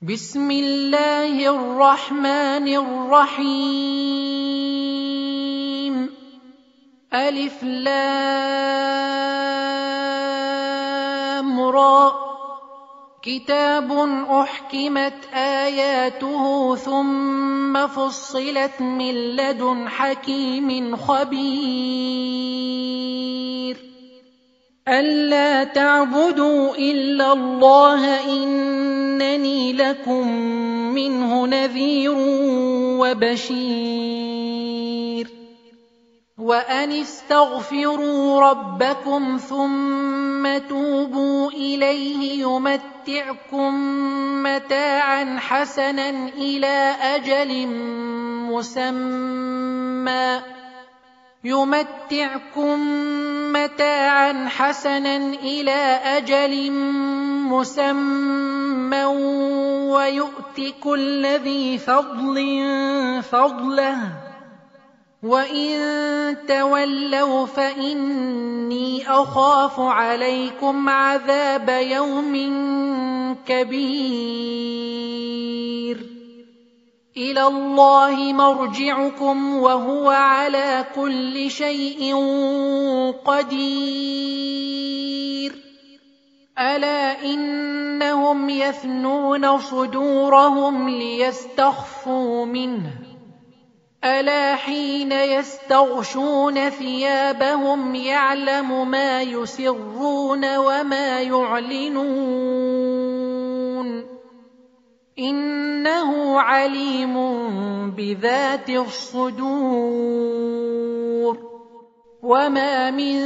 بسم الله الرحمن الرحيم. ألف لام را. كتاب أحكمت آياته ثم فصلت من لدن حكيم خبير. ألا تعبدوا إلا الله إنني لكم منه نذير وبشير. وأن استغفروا ربكم ثم توبوا إليه يمتعكم متاعا حسنا إلى أجل مسمى ويؤت كل ذي فضل فضله وإن تولوا فإني أخاف عليكم عذاب يوم كبير. إلى الله مرجعكم وهو على كل شيء قدير. ألا إنهم يثنون صدورهم ليستخفوا منه ألا حين يستغشون ثيابهم يعلم ما يسرون وما يعلنون إنه عليم بذات الصدور. وما من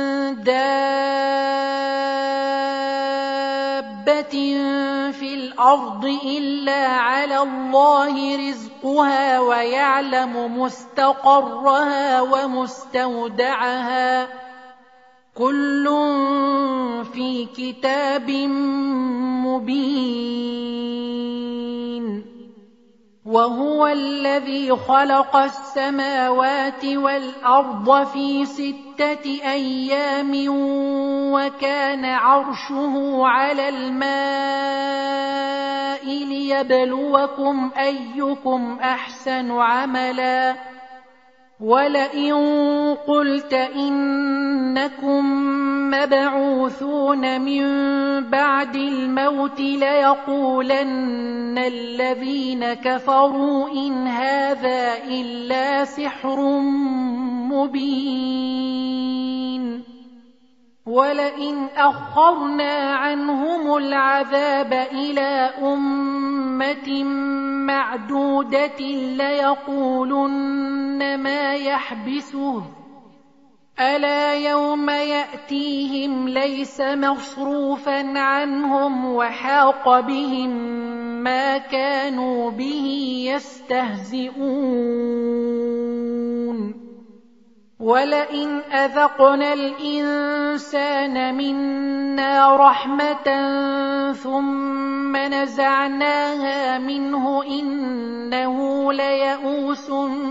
دابة في الأرض إلا على الله رزقها ويعلم مستقرها ومستودعها كل في كتاب مبين. وهو الذي خلق السماوات والأرض في 6 أيام وكان عرشه على الماء ليبلوكم أيكم أحسن عملا. ولئن قلت إنكم مبعوثون من بعد الموت ليقولن الذين كفروا إن هذا إلا سحر مبين. ولئن أخرنا عنهم العذاب إلى أمة معدودة ليقولن ما يحبسه ألا يوم يأتيهم ليس مصروفا عنهم وحاق بهم ما كانوا به يستهزئون. ولئن أذقنا الإنسان منا رحمة ثم نزعناها منه إنه ليئوس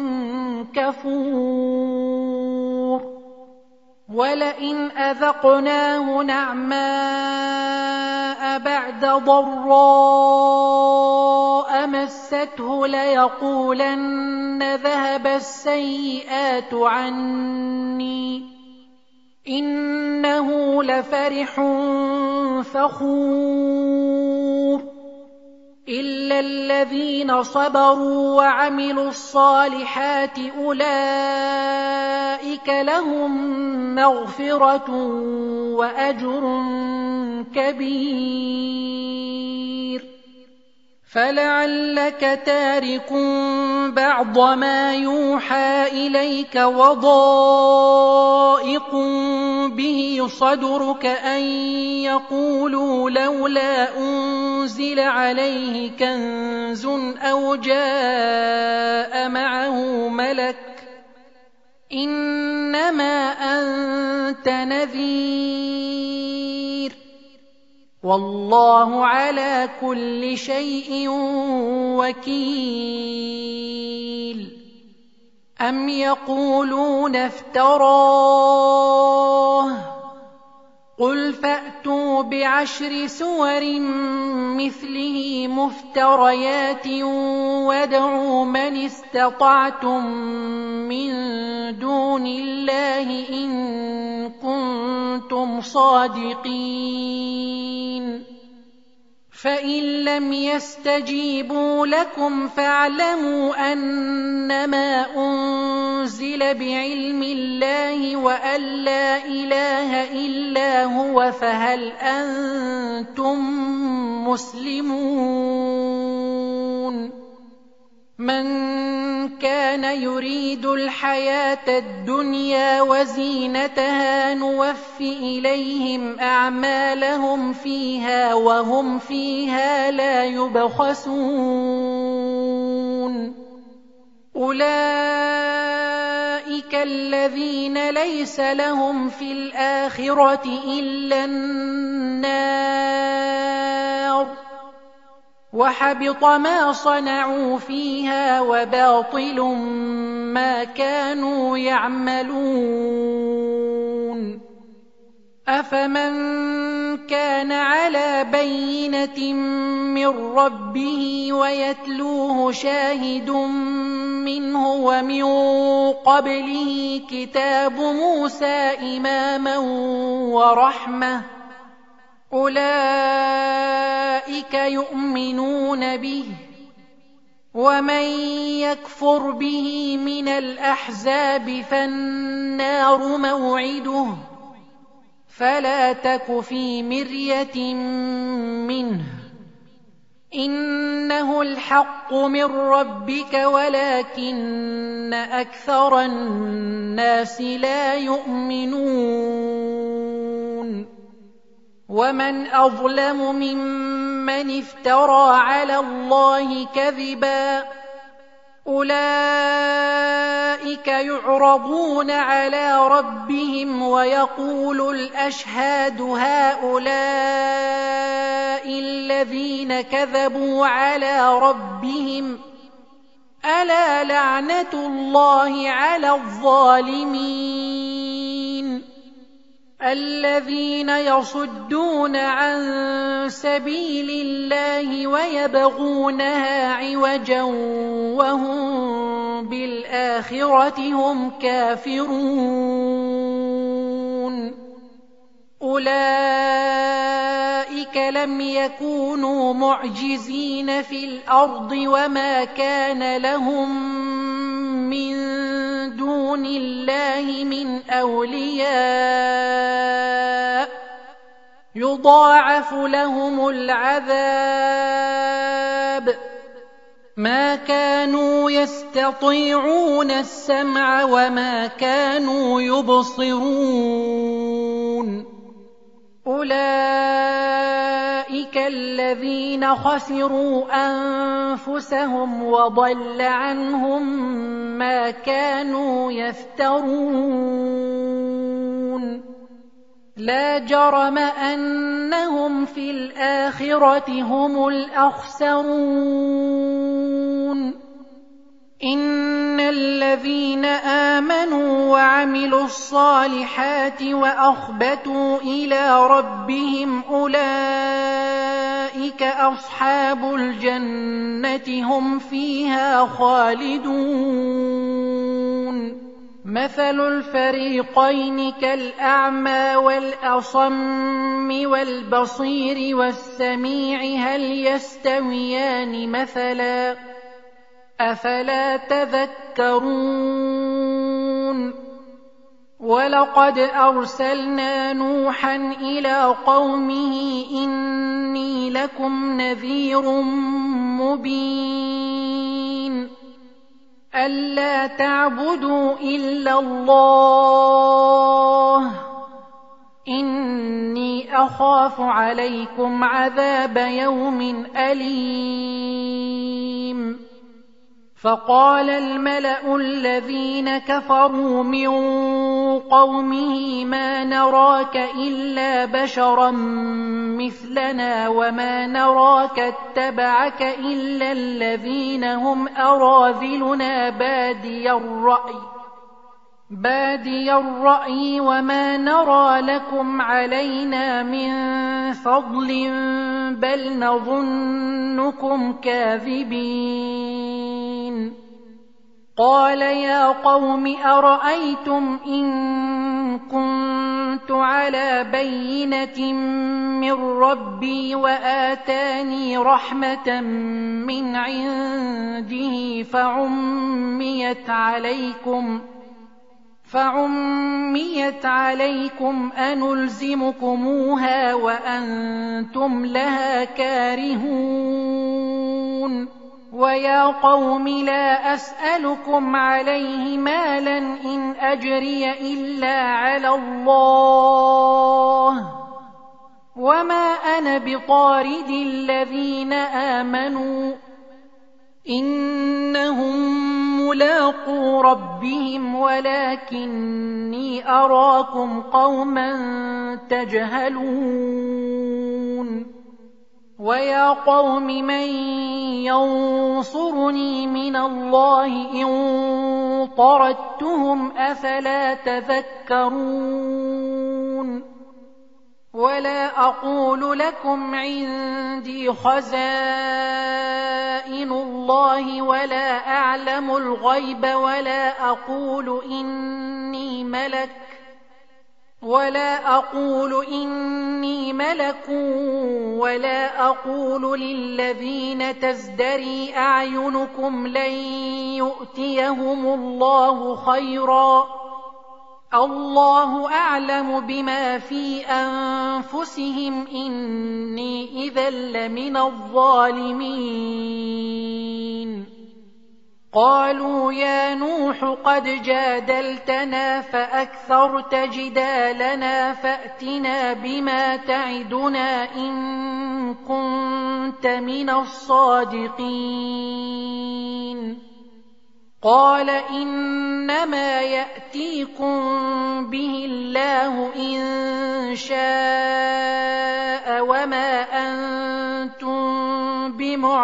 كفور. ولئن أذقناه نعماء بعد ضراء مسته ليقولن ذهب السيئات عني إنه لفرح فخور. إلا الذين صبروا وعملوا الصالحات أولئك لهم مغفرة وأجر كبير. فلعلك تارك بعض ما يوحى إليك وضائق به صدرك أن يقولوا لولا أنزل عليه كنز أو جاء معه ملك إنما أنت نذير والله على كل شيء وكيل. أم يقولون افتراه قل فأتوا ب10 سور مثله مفتريات وادعوا من استطعتم من دون الله إن كنتم صادقين فإن لم يستجيبوا لكم فاعلموا أنما أنزل بعلم الله وأن لا إله إلا هو فهل أنتم مسلمون من كان يريد الحياة الدنيا وزينتها نوف إليهم أعمالهم فيها وهم فيها لا يبخسون أولئك الذين ليس لهم في الآخرة إلا النار وحبط ما صنعوا فيها وباطل ما كانوا يعملون أفمن كان على بينة من ربه ويتلوه شاهد منه ومن قبله كتاب موسى إماما ورحمة أولئك يؤمنون به ومن يكفر به من الأحزاب فالنار موعده فلا تك في مرية منه إنه الحق من ربك ولكن أكثر الناس لا يؤمنون ومن أظلم ممن افترى على الله كذبا أولئك يعرضون على ربهم ويقول الأشهاد هؤلاء الذين كذبوا على ربهم ألا لعنة الله على الظالمين الذين يصدون عن سبيل الله ويبغونها عوجا وهم بالآخرة هم كافرون أولئك لم يكونوا معجزين في الأرض وما كان لهم من دون الله من أولياء يضاعف لهم العذاب ما كانوا يستطيعون السمع وما كانوا يبصرون أولئك الذين خسروا أنفسهم وضل عنهم ما كانوا يفترون لا جرم أنهم في الآخرة هم الأخسرون إن الذين آمنوا وعملوا الصالحات وأخبتوا إلى ربهم أولئك أصحاب الجنة هم فيها خالدون مثل الفريقين كالأعمى والأصم والبصير والسميع هل يستويان مثلا أفلا تذكرون ولقد أرسلنا نوحا إلى قومه إني لكم نذير مبين ألا تعبدوا إلا الله إني أخاف عليكم عذاب يوم أليم فقال الملأ الذين كفروا من قومه ما نراك إلا بشرا مثلنا وما نراك اتبعك إلا الذين هم أراذلنا بادي الرأي بادي الرأي وما نرى لكم علينا من فضل بل نظنكم كاذبين قال يا قوم أرأيتم إن كنت على بينة من ربي وآتاني رحمة من عنده فعميت عليكم أنلزمكموها وأنتم لها كارهون ويا قوم لا أسألكم عليه مالا إن أجري إلا على الله وما أنا بطارد الذين آمنوا إنهم ملاقو ربهم ولكني أراكم قوما تجهلون ويا قوم من ينصرني من الله إن طردتهم أفلا تذكرون ولا أقول لكم عندي خزائن الله ولا أعلم الغيب ولا أقول إني ملك ولا أقول للذين تزدري أعينكم لن يؤتيهم الله خيرا الله أعلم بما في أنفسهم إني إذا لمن الظالمين قالوا يا نوح قد جادلتنا فأكثرت جدالنا فأتنا بما تعدنا إن كنت من الصادقين قال إنما يأتيكم به الله إن شاء وما أنتم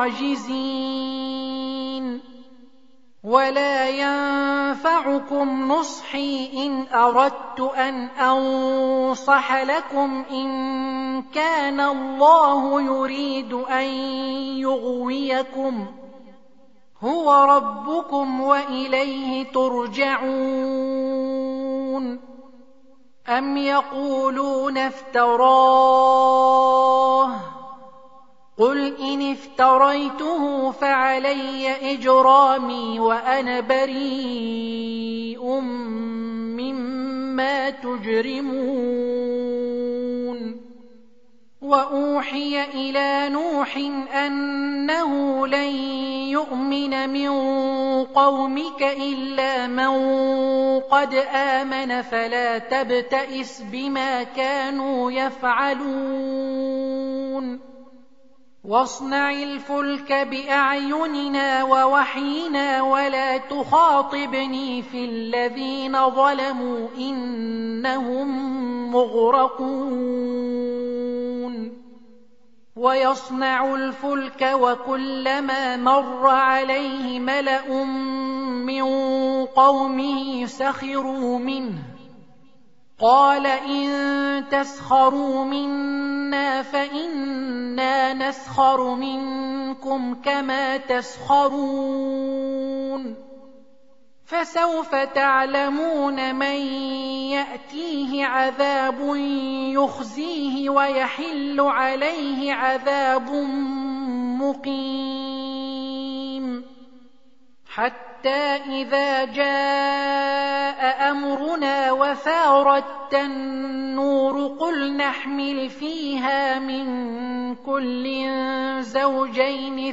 بمعجزين ولا ينفعكم نصحي إن أردت أن أنصح لكم إن كان الله يريد أن يغويكم هو ربكم وإليه ترجعون أم يقولون افتراه قل إن افتريته فعلي إجرامي وأنا بريء مما تجرمون وأوحي إلى نوح أنه لن يؤمن من قومك إلا من قد آمن فلا تبتئس بما كانوا يفعلون واصنع الفلك بأعيننا ووحينا ولا تخاطبني في الذين ظلموا إنهم مغرقون ويصنع الفلك وكلما مر عليه ملأ من قومه سخروا منه قال إن تسخروا منا فإنا نسخر منكم كما تسخرون فسوف تعلمون من يأتيه عذاب يخزيه ويحل عليه عذاب مقيم حتى إذا جاء أمرنا وفارت النور قل نحمل فيها من كل زوجين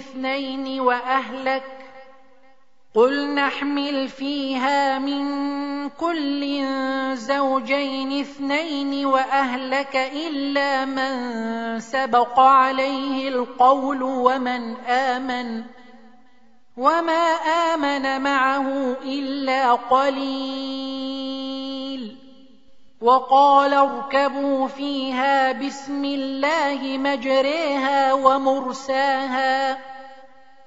اثنين وأهلك إلا من سبق عليه القول وما آمن معه إلا قليل وقال اركبوا فيها بسم الله مجريها ومرساها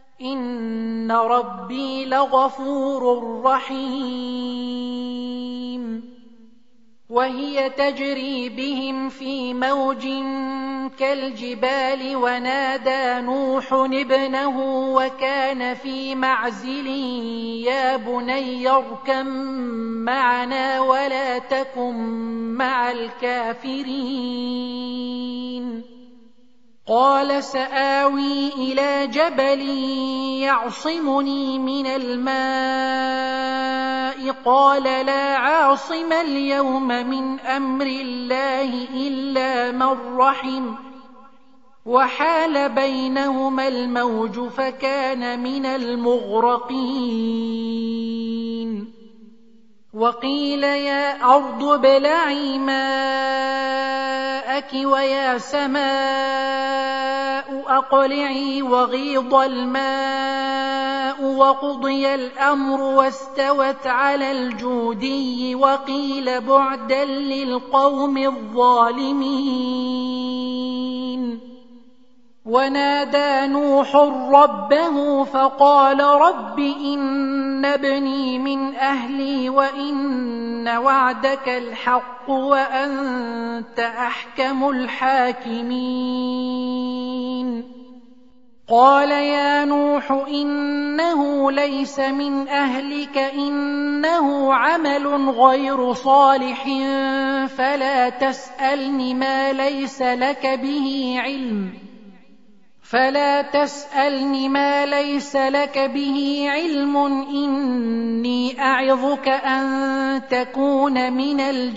إن ربي لغفور رحيم وهي تجري بهم في موج كالجبال ونادى نوح ابنه وكان في معزل يا بني اركب معنا ولا تكن مع الكافرين قال سآوي إلى جبل يعصمني من الماء قال لا عاصم اليوم من أمر الله إلا من رحم وحال بينهما الموج فكان من المغرقين وقيل يا أرض ابلعي ماءك ويا سماء أقلعي وغيض الماء وقضي الأمر واستوت على الجودي وقيل بعدا للقوم الظالمين ونادى نوح ربه فقال رب إن ابني من أهلي وإن وعدك الحق وأنت أحكم الحاكمين قال يا نوح إنه ليس من أهلك إنه عمل غير صالح فلا تسألني ما ليس لك به علم إني أعظك أن تكون من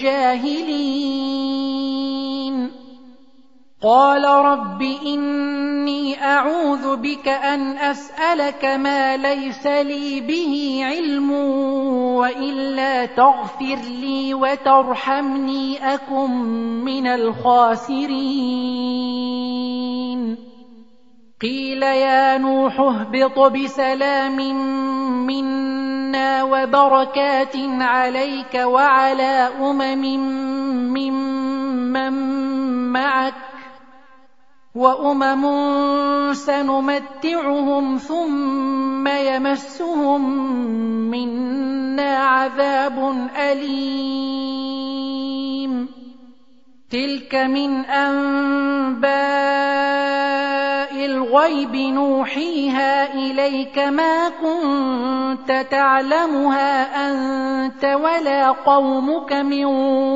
الجاهلين قال رب إني أعوذ بك أن أسألك ما ليس لي به علم وإلا تغفر لي وترحمني أكن من الخاسرين قيل يا نوح اهبط بسلام منا وبركات عليك وعلى ممن معك وأمم سنمتعهم ثم يمسهم منا عذاب أليم تلك من أنباء الغيب نوحيها إليك ما كنت تعلمها أنت ولا قومك من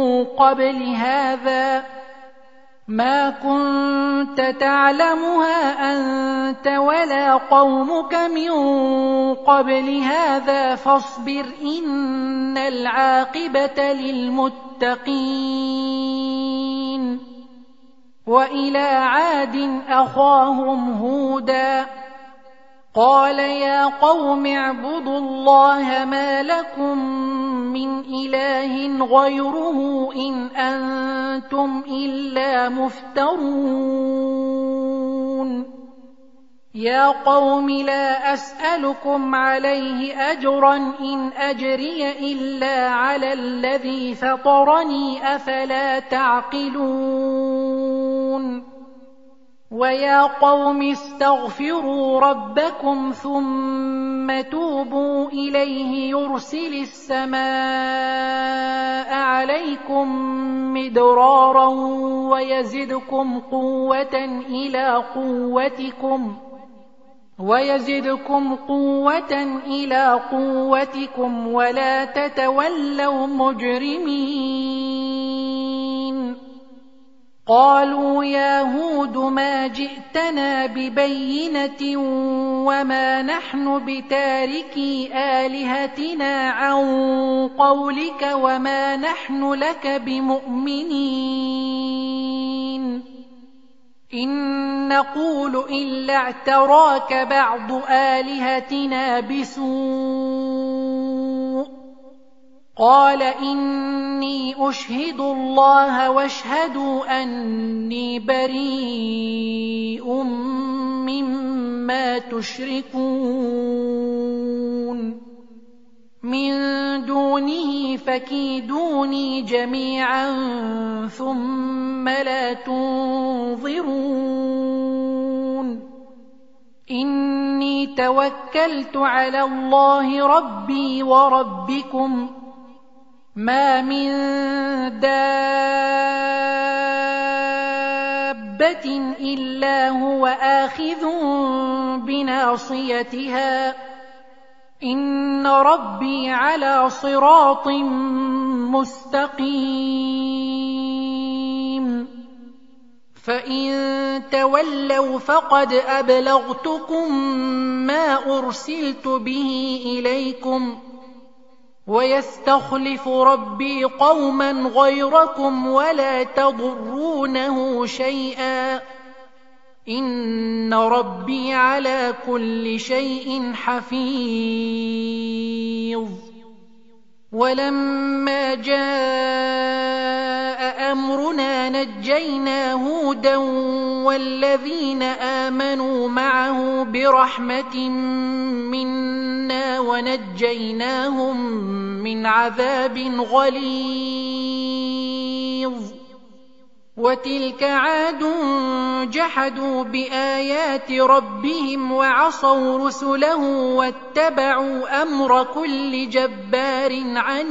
قبل هذا فاصبر إن العاقبة للمتقين وإلى عاد أخاهم هودا قال يا قوم اعبدوا الله ما لكم من إله غيره إن أنتم إلا مفترون يا قوم لا أسألكم عليه أجرا إن أجري إلا على الذي فطرني أفلا تعقلون ويا قوم استغفروا ربكم ثم توبوا إليه يرسل السماء عليكم مدرارا ويزدكم قوة إلى قوتكم ولا تتولوا مجرمين قالوا يا هود ما جئتنا ببينة وما نحن بتاركي آلهتنا عن قولك وما نحن لك بمؤمنين إن نقول إلا اعتراك بعض آلهتنا بسوء قال إني أشهد الله واشهدوا أني بريء مما تشركون من دونه فكيدوني جميعا ثم لا تنظرون إني توكلت على الله ربي وربكم ما من دابة إلا هو آخذ بناصيتها إن ربي على صراط مستقيم فإن تولوا فقد أبلغتكم ما أرسلت به إليكم ويستخلف ربي قوما غيركم ولا تضرونه شيئا إن ربي على كل شيء حفيظ ولما جاء أمرنا نجينا هودا والذين آمنوا معه برحمة منا ونجيناهم من عذاب غليظ وتلك عاد جحدوا بآيات ربهم وعصوا رسله واتبعوا أمر كل جبار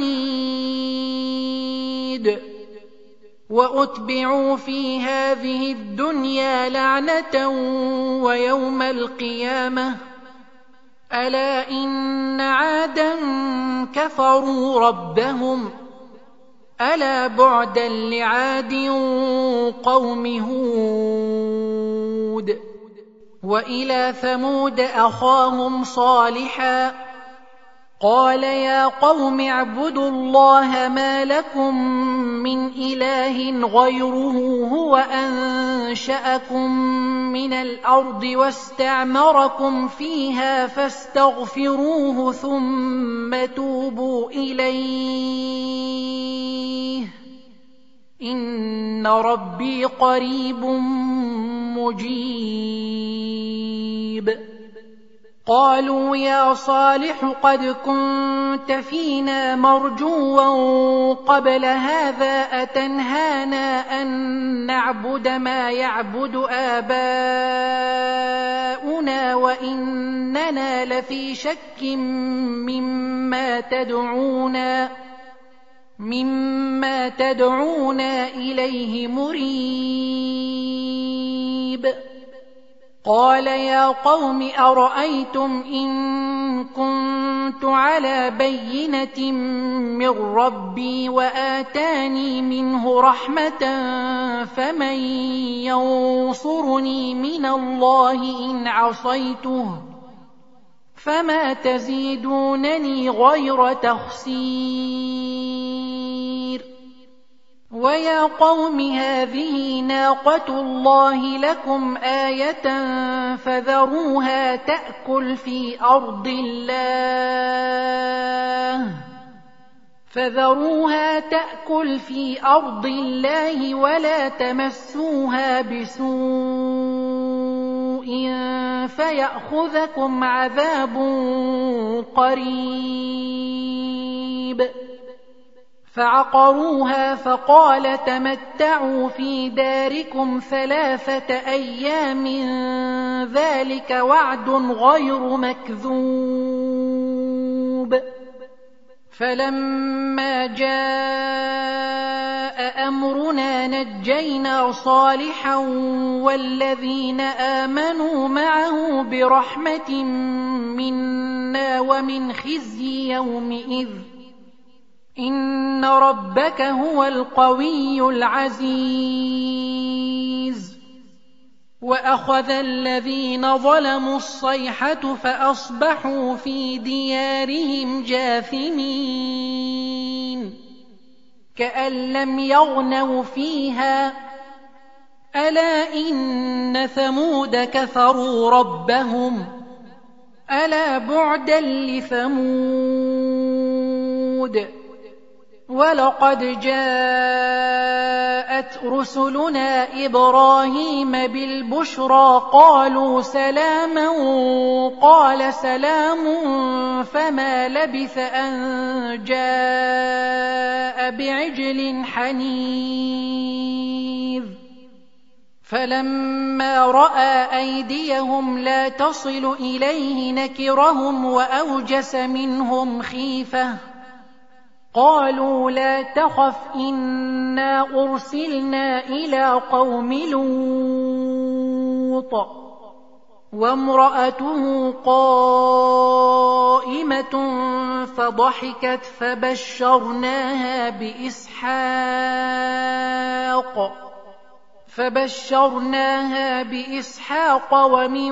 عنيد وأتبعوا في هذه الدنيا لعنة ويوم القيامة ألا إن عادا كفروا ربهم ألا بعدا لعاد قوم هود وإلى ثمود أخاهم صالحا قال يا قوم اعبدوا الله ما لكم من إله غيره هو أنشأكم من الأرض واستعمركم فيها فاستغفروه ثم توبوا إليه إن ربي قريب مجيب قالوا يا صالح قد كنت فينا مرجوا قبل هذا أتنهانا أن نعبد ما يعبد آباؤنا وإننا لفي شك مما تدعونا إليه مريب قال يا قوم أرأيتم إن كنت على بينة من ربي وآتاني منه رحمة فمن ينصرني من الله إن عصيته فما تزيدونني غير تخسير ويا قوم هذه ناقة الله لكم آية فذروها تأكل في أرض الله ولا تمسوها بسوء فيأخذكم عذاب قريب فعقروها فقال تمتعوا في داركم 3 أيام ذلك وعد غير مكذوب فلما جاء أمرنا نجينا صالحا والذين آمنوا معه برحمة منا ومن خزي يومئذ إن ربك هو القوي العزيز وأخذ الذين ظلموا الصيحة فأصبحوا في ديارهم جاثمين كأن لم يغنوا فيها ألا إن ثمود كفروا ربهم ألا بعدا لثمود ولقد جاءت رسلنا إبراهيم بالبشرى قالوا سلاما قال سلام فما لبث أن جاء بعجل حنيذ فلما رأى أيديهم لا تصل إليه نكرهم وأوجس منهم خيفة قالوا لا تخف إنا أرسلنا إلى قوم لوط وامرأته قائمة فضحكت فبشرناها بإسحاق ومن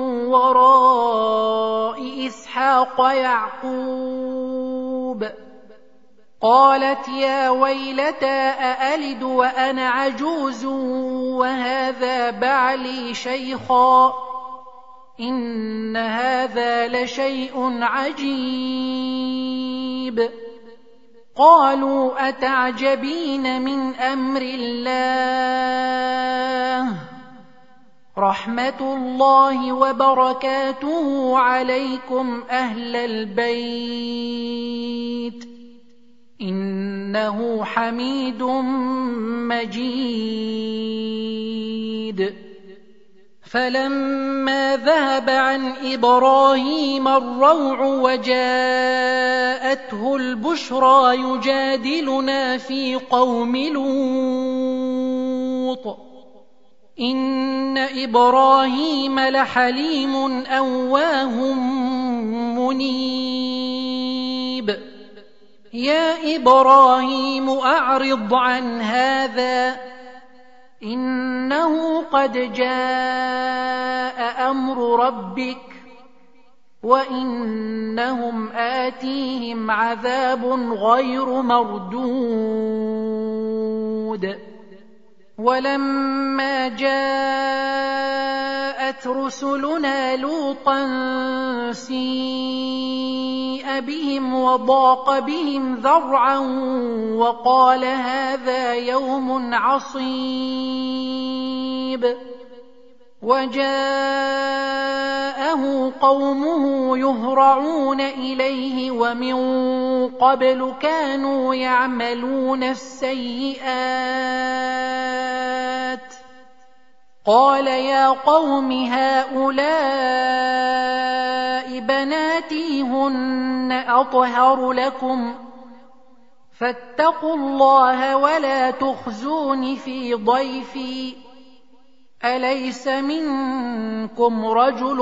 وراء إسحاق يعقوب قالت يا ويلتى أألد وأنا عجوز وهذا بعلي شيخا إن هذا لشيء عجيب قالوا أتعجبين من أمر الله رحمة الله وبركاته عليكم أهل البيت إنه حميد مجيد فلما ذهب عن إبراهيم الروع وجاءته البشرى يجادلنا في قوم لوط إن إبراهيم لحليم أواه منيب يا إبراهيم أعرض عن هذا إنه قد جاء أمر ربك وإنهم آتيهم عذاب غير مردود ولما جاءت رسلنا لوطا سيء بهم وضاق بهم ذرعا وقال هذا يوم عصيب وجاءه قومه يهرعون إليه ومن قبل كانوا يعملون السيئات قال يا قوم هؤلاء بناتي هن أطهر لكم فاتقوا الله ولا تخزون في ضيفي أليس منكم رجل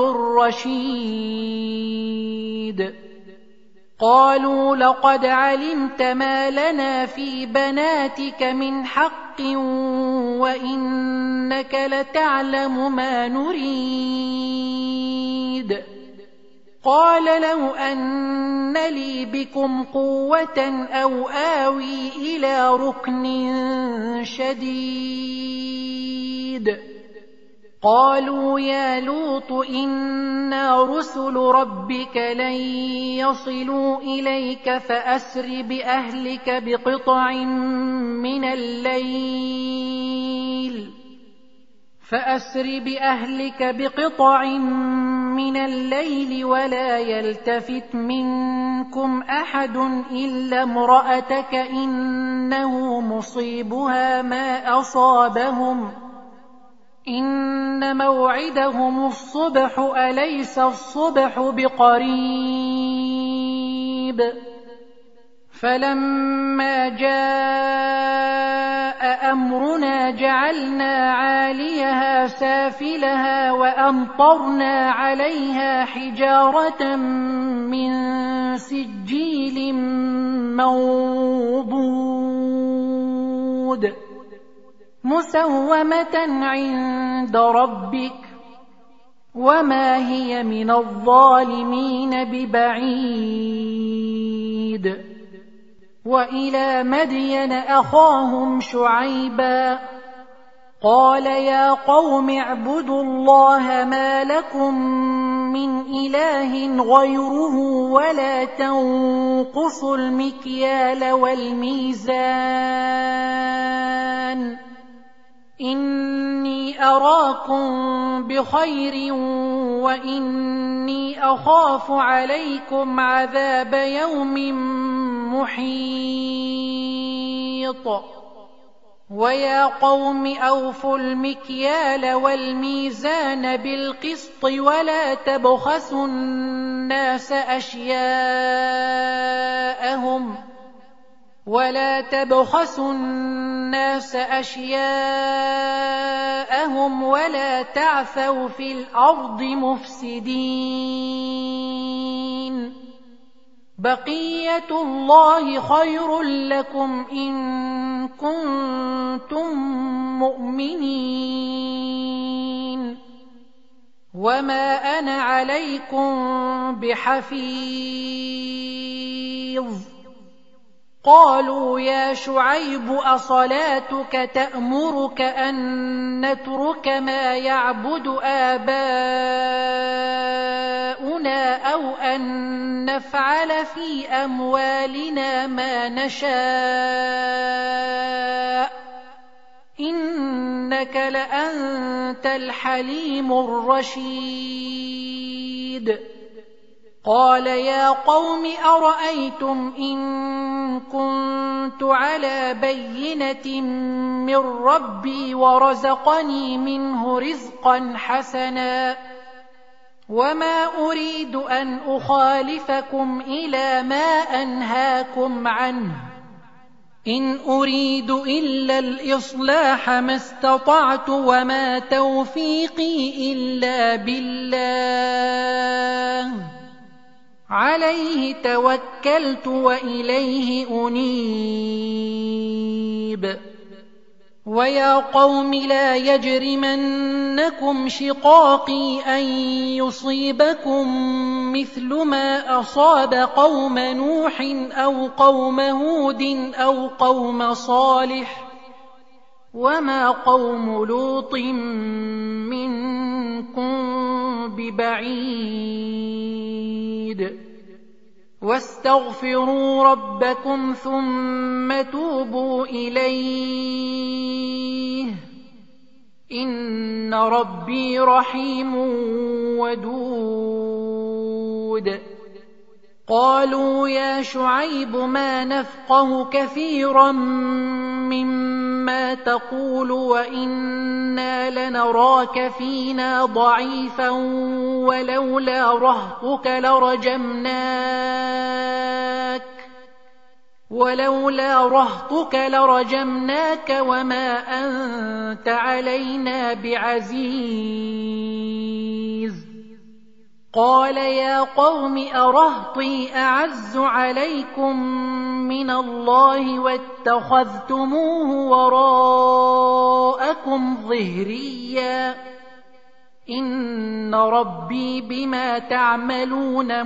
رشيد قالوا لقد علمت ما لنا في بناتك من حق وإنك لتعلم ما نريد قال لو أن لي بكم قوة أو آوي إلى ركن شديد قالوا يا لوط إنا رسل ربك لن يصلوا إليك فأسر بأهلك بقطع من الليل ولا يلتفت منكم أحد إلا امرأتك إنه مصيبها ما أصابهم إن موعدهم الصبح أليس الصبح بقريب فلما جاء أمرنا جعلنا عاليها سافلها وأمطرنا عليها حجارة من سجيل منضود مسومة عند ربك وما هي من الظالمين ببعيد وإلى مدين أخاهم شعيبا قال يا قوم اعبدوا الله ما لكم من إله غيره ولا تنقصوا المكيال والميزان إني أراكم بخير وإني أخاف عليكم عذاب يوم محيط ويا قوم أوفوا المكيال والميزان بالقسط ولا تبخسوا الناس أشياءهم ولا تبخسوا الناس أشياءهم ولا تعثوا في الأرض مفسدين. بقية الله خير لكم إن كنتم مؤمنين، وما أنا عليكم بحفيظ. قالوا يا شعيب أصلاتك تأمرك أن نترك ما يعبد آباؤنا أو أن نفعل في أموالنا ما نشاء إنك لأنت الحليم الرشيد. قال يا قوم أرأيتم إن كنت على بينة من ربي ورزقني منه رزقا حسنا وما أريد أن أخالفكم إلى ما أنهاكم عنه، إن أريد إلا الإصلاح ما استطعت وما توفيقي إلا بالله عليه توكلت وإليه أنيب. ويا قوم لا يجرمنكم شقاقي أن يصيبكم مثل ما أصاب قوم نوح أو قوم هود أو قوم صالح وما قوم لوط منكم ببعيد. واستغفروا ربكم ثم توبوا إليه إن ربي رحيم ودود. قالوا يا شعيب ما نفقه كثيرا مما تقول وإنا لنراك فينا ضعيفا ولولا رهطك لرجمناك وما أنت علينا بعزيز. قال يا قوم أرهطي أعز عليكم من الله واتخذتموه وراءكم ظهريا إن ربي بما تعملون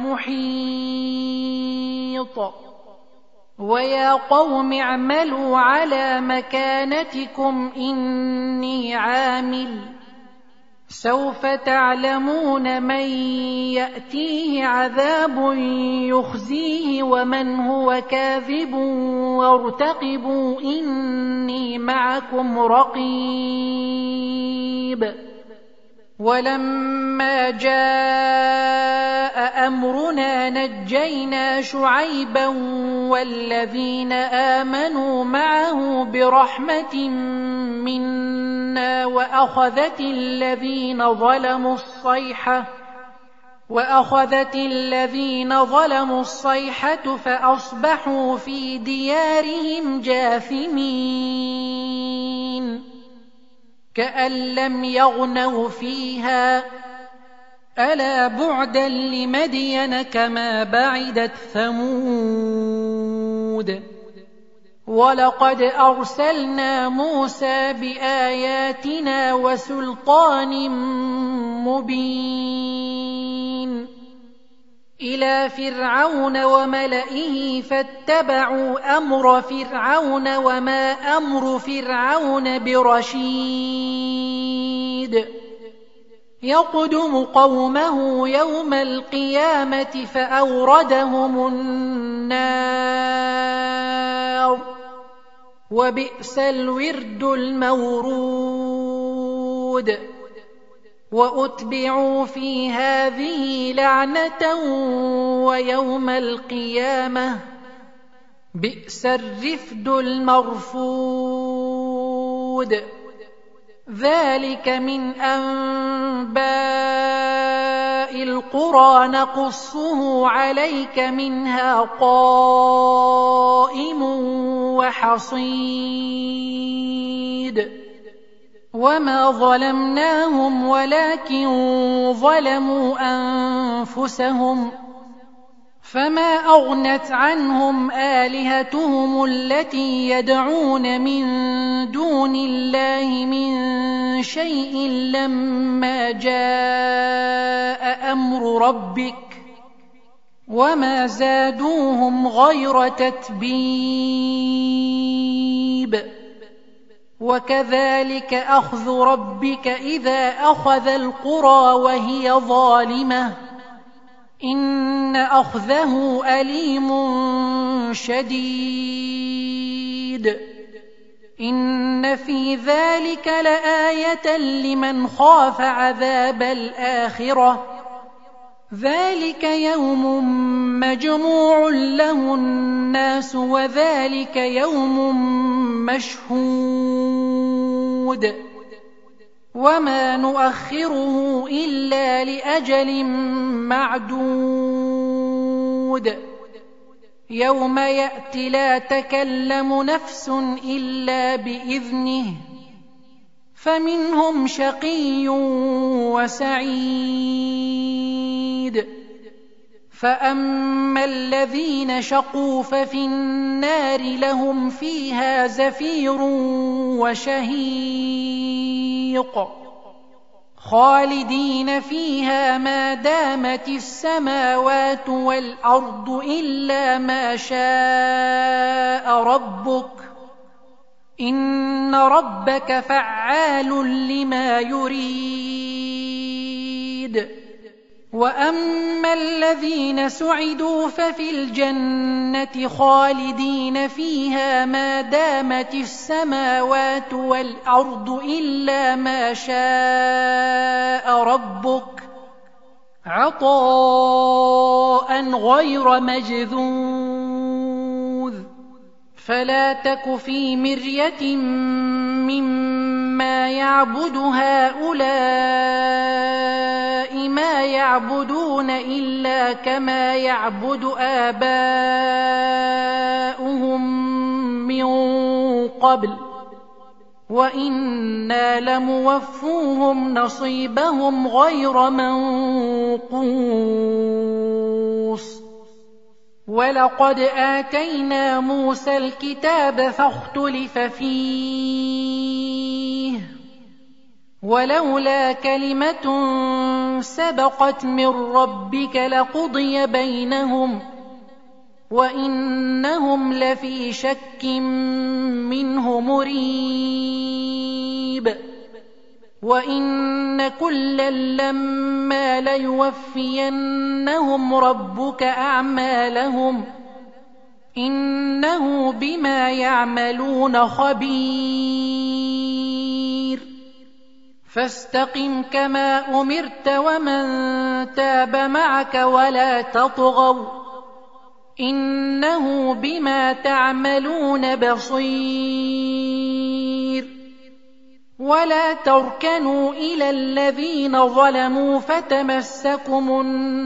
محيط. ويا قوم اعملوا على مكانتكم إني عامل سوف تعلمون من يأتيه عذاب يخزيه ومن هو كاذب وارتقبوا إني معكم رقيب. ولما جاء أمرنا نجينا شعيبا والذين آمنوا معه برحمة منا وأخذت الذين ظلموا الصيحة فأصبحوا في ديارهم جاثمين كأن لم يغنوا فيها ألا بعدا لمدين كما بعدت ثمود. ولقد أرسلنا موسى بآياتنا وسلطان مبين إلى فرعون وملئه فاتبعوا أمر فرعون وما أمر فرعون برشيد. يقدم قومه يوم القيامة فأوردهم النار وبئس الورد المورود. وأتبعوا في هذه لعنة ويوم القيامة بئس الرفد المرفود. ذلك من أنباء القرى نقصه عليك منها قائم وحصيد وما ظلمناهم ولكن ظلموا أنفسهم فما أغنت عنهم آلهتهم التي يدعون من دون الله من شيء لما جاء أمر ربك وما زادوهم غير تتبيب وكذلك أخذ ربك إذا أخذ القرى وهي ظالمة إن أخذه أليم شديد إن في ذلك لآية لمن خاف عذاب الآخرة ذلك يوم مجموع له الناس وذلك يوم مشهود وما نؤخره إلا لأجل معدود يوم يأتي لا تكلم نفس إلا بإذنه فمنهم شقي وسعيد فأما الذين شقوا ففي النار لهم فيها زفير وشهيق خالدين فيها ما دامت السماوات والأرض إلا ما شاء ربك إن ربك فعال لما يريد وأما الذين سعدوا ففي الجنة خالدين فيها ما دامت السماوات والأرض إلا ما شاء ربك عطاء غير مجذوذ فلا تك في مرية مما يعبد هؤلاء ما يعبدون إلا كما يعبد آباؤهم من قبل وإنا لموفوهم نصيبهم غير منقوص ولقد آتينا موسى الكتاب فاختلف فيه ولولا كلمة سبقت من ربك لقضي بينهم وإنهم لفي شك منه مريب وإن كلا لما ليوفينهم ربك أعمالهم إنه بما يعملون خبير فاستقم كما أمرت ومن تاب معك ولا تطغوا إنه بما تعملون بصير ولا تركنوا إلى الذين ظلموا فتمسكم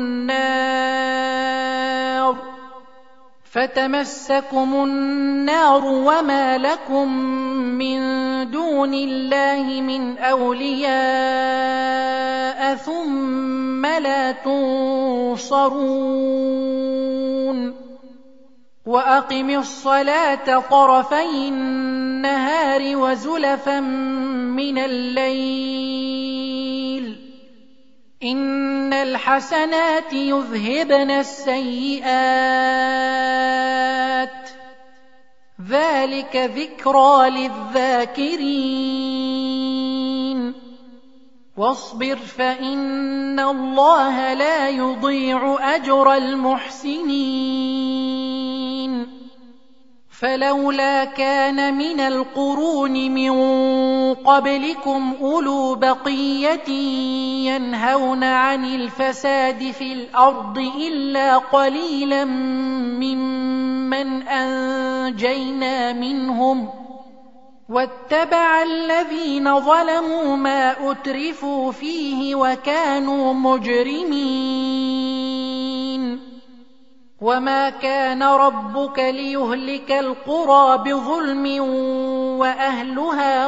النار وما لكم من دون الله من أولياء ثم لا تنصرون وأقم الصلاة طرفي النهار وزلفا من الليل إن الحسنات يذهبن السيئات ذلك ذكرى للذاكرين واصبر فإن الله لا يضيع أجر المحسنين فلولا كان من القرون من قبلكم أولو بقية ينهون عن الفساد في الأرض إلا قليلا ممن أنجينا منهم واتبع الذين ظلموا ما أترفوا فيه وكانوا مجرمين وما كان ربك ليهلك القرى بظلم وأهلها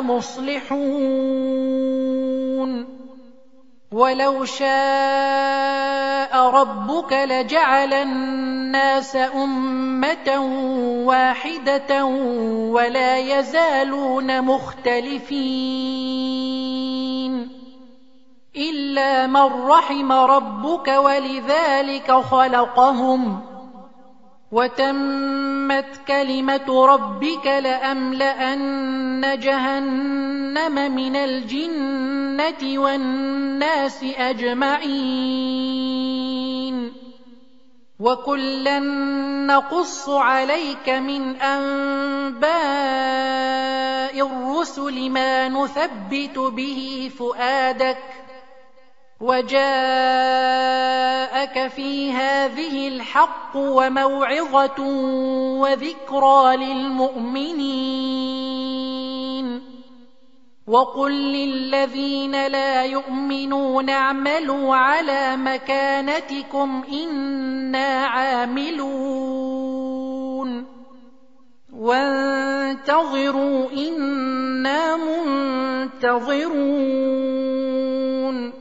مصلحون ولو شاء ربك لجعل الناس أمة واحدة ولا يزالون مختلفين إلا من رحم ربك ولذلك خلقهم وتمت كلمة ربك لأملأن جهنم من الجنة والناس أجمعين وكلا نقص عليك من أنباء الرسل ما نثبت به فؤادك وجاءك في هذه الحق وموعظة وذكرى للمؤمنين وقل للذين لا يؤمنون اعملوا على مكانتكم إنا عاملون وانتظروا إنا منتظرون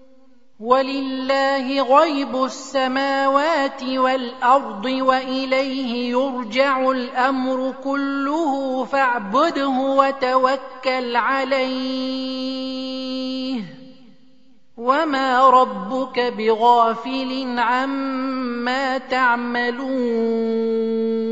ولله غيب السماوات والأرض وإليه يرجع الأمر كله فاعبده وتوكل عليه وما ربك بغافل عما تعملون